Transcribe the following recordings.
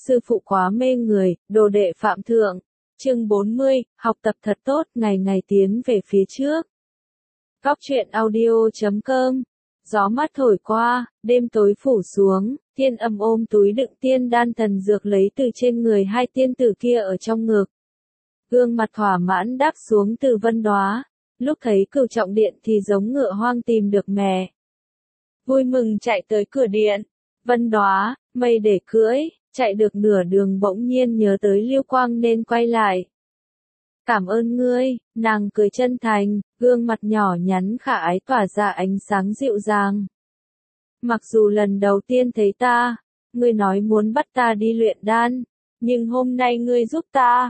sư phụ quá mê người, đồ đệ phạm thượng. Chương 40, học tập thật tốt, ngày ngày tiến về phía trước. Góc truyện audio.com. Gió mát thổi qua, đêm tối phủ xuống, Thiên Âm ôm túi đựng tiên đan thần dược lấy từ trên người hai tiên tử kia ở trong ngực. Gương mặt thỏa mãn đáp xuống từ Vân Đóa, lúc thấy Cửu Trọng Điện thì giống ngựa hoang tìm được mẹ. Vui mừng chạy tới cửa điện, Vân Đóa, mây để cưỡi, chạy được nửa đường bỗng nhiên nhớ tới Lưu Quang nên quay lại. Cảm ơn ngươi, nàng cười chân thành, gương mặt nhỏ nhắn khả ái tỏa ra ánh sáng dịu dàng. Mặc dù lần đầu tiên thấy ta, ngươi nói muốn bắt ta đi luyện đan, nhưng hôm nay ngươi giúp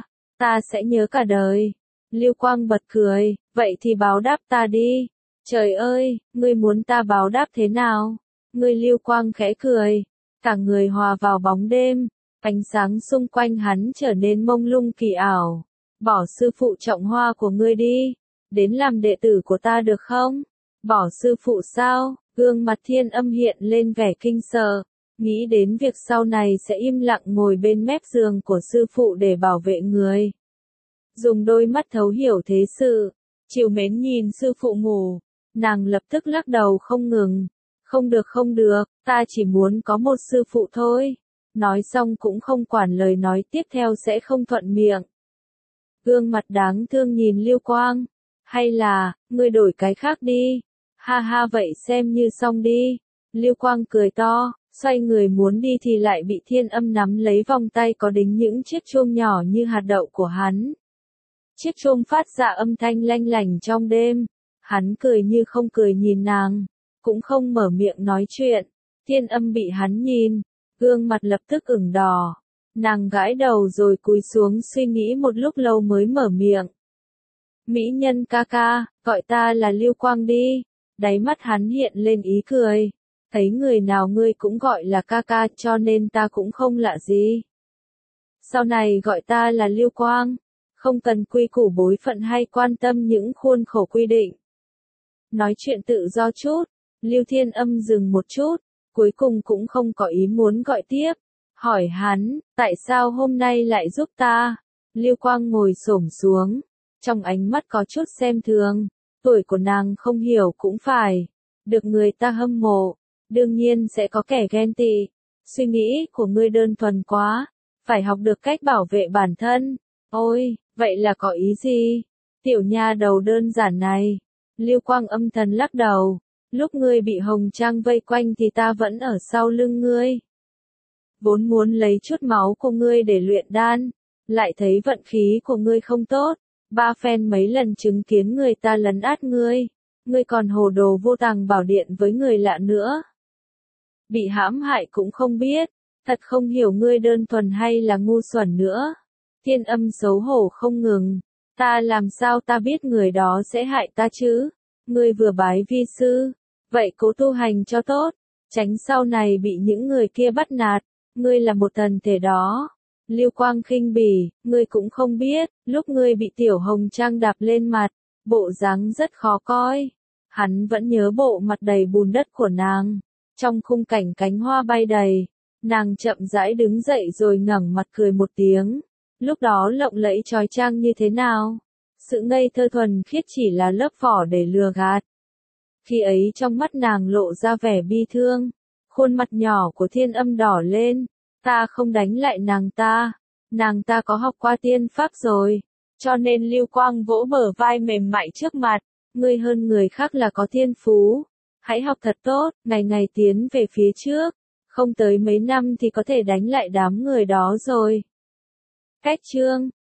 ta sẽ nhớ cả đời. Lưu Quang bật cười, vậy thì báo đáp ta đi. Trời ơi, ngươi muốn ta báo đáp thế nào? Ngươi Lưu Quang khẽ cười, cả người hòa vào bóng đêm, ánh sáng xung quanh hắn trở nên mông lung kỳ ảo. Bỏ sư phụ Trọng Hoa của ngươi đi, đến làm đệ tử của ta được không? Bỏ sư phụ sao? Gương mặt Thiên Âm hiện lên vẻ kinh sợ, nghĩ đến việc sau này sẽ im lặng ngồi bên mép giường của sư phụ để bảo vệ người. Dùng đôi mắt thấu hiểu thế sự, trìu mến nhìn sư phụ ngủ, nàng lập tức lắc đầu không ngừng. Không được, ta chỉ muốn có một sư phụ thôi. Nói xong cũng không quản lời nói tiếp theo sẽ không thuận miệng. Gương mặt đáng thương nhìn Lưu Quang, hay là, ngươi đổi cái khác đi. Ha ha vậy xem như xong đi. Lưu Quang cười to, xoay người muốn đi thì lại bị Thiên Âm nắm lấy vòng tay có đính những chiếc chuông nhỏ như hạt đậu của hắn. Chiếc chuông phát ra âm thanh lanh lảnh trong đêm. Hắn cười như không cười nhìn nàng, cũng không mở miệng nói chuyện. Thiên Âm bị hắn nhìn, gương mặt lập tức ửng đỏ. Nàng gãi đầu rồi cúi xuống suy nghĩ một lúc lâu mới mở miệng. Mỹ nhân ca ca, gọi ta là Lưu Quang đi. Đáy mắt hắn hiện lên ý cười. Thấy người nào ngươi cũng gọi là ca ca cho nên ta cũng không lạ gì. Sau này gọi ta là Lưu Quang. Không cần quy củ bối phận hay quan tâm những khuôn khổ quy định. Nói chuyện tự do chút. Lưu Thiên Âm dừng một chút, cuối cùng cũng không có ý muốn gọi tiếp. Hỏi hắn, tại sao hôm nay lại giúp ta? Lưu Quang ngồi xổm xuống, trong ánh mắt có chút xem thường. Tuổi của nàng không hiểu cũng phải. Được người ta hâm mộ, đương nhiên sẽ có kẻ ghen tị. Suy nghĩ của ngươi đơn thuần quá, phải học được cách bảo vệ bản thân. Ôi, vậy là có ý gì? Tiểu nha đầu đơn giản này. Lưu Quang âm thầm lắc đầu. Lúc ngươi bị Hồng Trang vây quanh thì ta vẫn ở sau lưng ngươi. Vốn muốn lấy chút máu của ngươi để luyện đan, lại thấy vận khí của ngươi không tốt. Ba phen mấy lần chứng kiến người ta lấn át ngươi còn hồ đồ vô tàng bảo điện với người lạ nữa. Bị hãm hại cũng không biết, thật không hiểu ngươi đơn thuần hay là ngu xuẩn nữa. Thiên Âm xấu hổ không ngừng, ta làm sao ta biết người đó sẽ hại ta chứ? Ngươi vừa bái vi sư, vậy cố tu hành cho tốt, tránh sau này bị những người kia bắt nạt, ngươi là một thần thể đó. Lưu Quang khinh bỉ, ngươi cũng không biết, lúc ngươi bị Tiểu Hồng Trang đạp lên mặt, bộ dáng rất khó coi. Hắn vẫn nhớ bộ mặt đầy bùn đất của nàng. Trong khung cảnh cánh hoa bay đầy, nàng chậm rãi đứng dậy rồi ngẩng mặt cười một tiếng. Lúc đó lộng lẫy chói chang như thế nào? Sự ngây thơ thuần khiết chỉ là lớp vỏ để lừa gạt. Khi ấy trong mắt nàng lộ ra vẻ bi thương, khuôn mặt nhỏ của Thiên Âm đỏ lên. Ta không đánh lại nàng ta có học qua tiên pháp rồi, cho nên Lưu Quang vỗ bờ vai mềm mại trước mặt, ngươi hơn người khác là có thiên phú, hãy học thật tốt, ngày ngày tiến về phía trước, không tới mấy năm thì có thể đánh lại đám người đó rồi. Cách chương